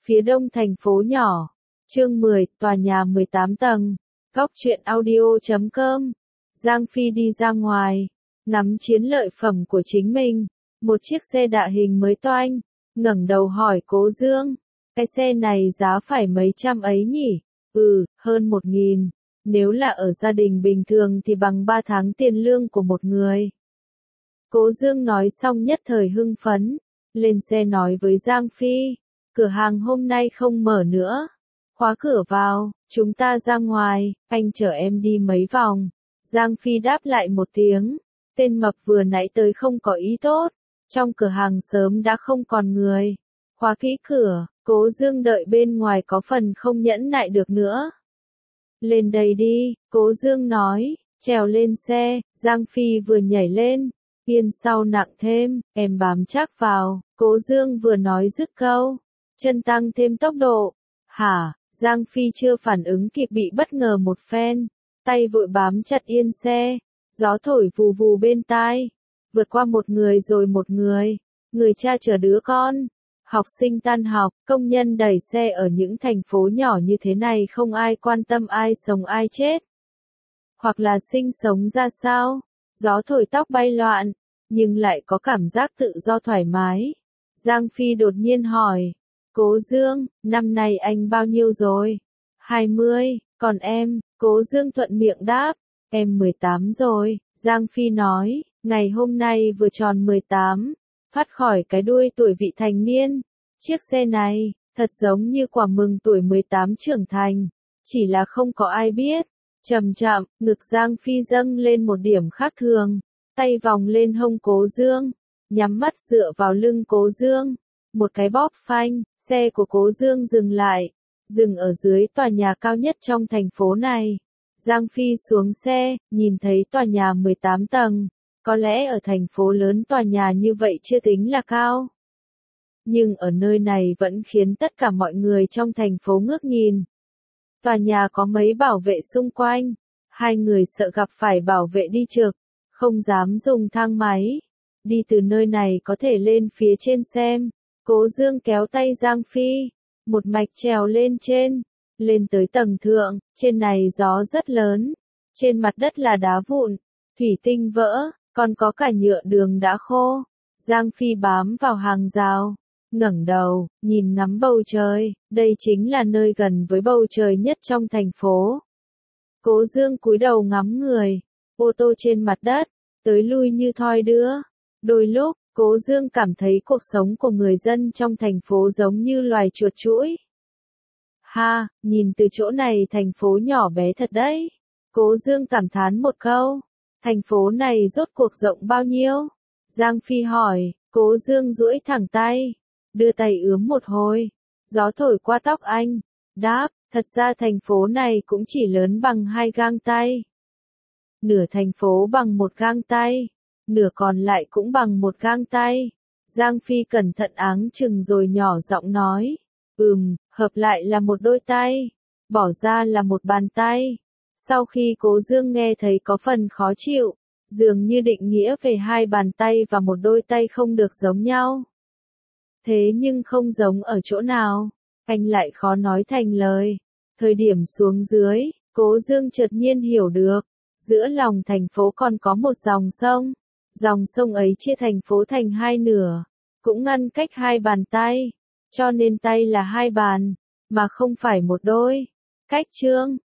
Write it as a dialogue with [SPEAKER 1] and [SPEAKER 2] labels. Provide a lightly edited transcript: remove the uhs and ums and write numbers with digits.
[SPEAKER 1] Phía đông thành phố nhỏ. Chương 10, tòa nhà 18 tầng. Góc truyện audio.com. Giang Phi đi ra ngoài, ngắm chiến lợi phẩm của chính mình. Một chiếc xe đạ hình mới toanh, ngẩng đầu hỏi Cố Dương. Cái xe này giá phải mấy trăm ấy nhỉ? Hơn 1.000. Nếu là ở gia đình bình thường thì bằng 3 tháng tiền lương của một người. Cố Dương nói xong nhất thời hưng phấn, lên xe nói với Giang Phi, cửa hàng hôm nay không mở nữa. Khóa cửa vào, chúng ta ra ngoài, anh chở em đi mấy vòng. Giang Phi đáp lại một tiếng, tên mập vừa nãy tới không có ý tốt, trong cửa hàng sớm đã không còn người. Khóa kỹ cửa, Cố Dương đợi bên ngoài có phần không nhẫn nại được nữa. Lên đây đi, Cố Dương nói, trèo lên xe, Giang Phi vừa nhảy lên, yên sau nặng thêm, em bám chắc vào, Cố Dương vừa nói dứt câu, chân tăng thêm tốc độ. Hả? Giang Phi chưa phản ứng kịp bị bất ngờ một phen, tay vội bám chặt yên xe, gió thổi vù vù bên tai, vượt qua một người rồi một người cha chở đứa con, học sinh tan học, công nhân đẩy xe ở những thành phố nhỏ như thế này không ai quan tâm ai sống ai chết, hoặc là sinh sống ra sao, gió thổi tóc bay loạn, nhưng lại có cảm giác tự do thoải mái. Giang Phi đột nhiên hỏi, Cố Dương, năm nay anh bao nhiêu rồi? 20, còn em? Cố Dương thuận miệng đáp, em 18 rồi. Giang Phi nói, ngày hôm nay vừa tròn 18, thoát khỏi cái đuôi tuổi vị thành niên. Chiếc xe này, thật giống như quả mừng tuổi 18 trưởng thành, chỉ là không có ai biết. Chậm chậm, ngực Giang Phi dâng lên một điểm khác thường, tay vòng lên hông Cố Dương, nhắm mắt dựa vào lưng Cố Dương. Một cái bóp phanh, xe của Cố Dương dừng lại, dừng ở dưới tòa nhà cao nhất trong thành phố này. Giang Phi xuống xe, nhìn thấy tòa nhà 18 tầng, có lẽ ở thành phố lớn tòa nhà như vậy chưa tính là cao. Nhưng ở nơi này vẫn khiến tất cả mọi người trong thành phố ngước nhìn. Tòa nhà có mấy bảo vệ xung quanh, hai người sợ gặp phải bảo vệ đi trực, không dám dùng thang máy. Đi từ nơi này có thể lên phía trên xem. Cố Dương kéo tay Giang Phi, một mạch trèo lên trên, lên tới tầng thượng, trên này gió rất lớn, trên mặt đất là đá vụn, thủy tinh vỡ, còn có cả nhựa đường đã khô. Giang Phi bám vào hàng rào, ngẩng đầu, nhìn ngắm bầu trời, đây chính là nơi gần với bầu trời nhất trong thành phố. Cố Dương cúi đầu ngắm người, ô tô trên mặt đất, tới lui như thoi đưa, đôi lúc, Cố Dương cảm thấy cuộc sống của người dân trong thành phố giống như loài chuột chũi. Ha, nhìn từ chỗ này thành phố nhỏ bé thật đấy. Cố Dương cảm thán một câu. Thành phố này rốt cuộc rộng bao nhiêu? Giang Phi hỏi. Cố Dương duỗi thẳng tay, đưa tay ướm một hồi. Gió thổi qua tóc anh. Đáp, thật ra thành phố này cũng chỉ lớn bằng 2 gang tay. Nửa thành phố bằng 1 gang tay. Nửa còn lại cũng bằng 1 gang tay. Giang Phi cẩn thận áng chừng rồi nhỏ giọng nói. Hợp lại là 1 đôi tay. Bỏ ra là 1 bàn tay. Sau khi Cố Dương nghe thấy có phần khó chịu, dường như định nghĩa về 2 bàn tay và 1 đôi tay không được giống nhau. Thế nhưng không giống ở chỗ nào, anh lại khó nói thành lời. Thời điểm xuống dưới, Cố Dương chợt nhiên hiểu được, giữa lòng thành phố còn có một dòng sông. Dòng sông ấy chia thành phố thành 2 nửa, cũng ngăn cách 2 bàn tay, cho nên tay là 2 bàn, mà không phải 1 đôi. Cách chương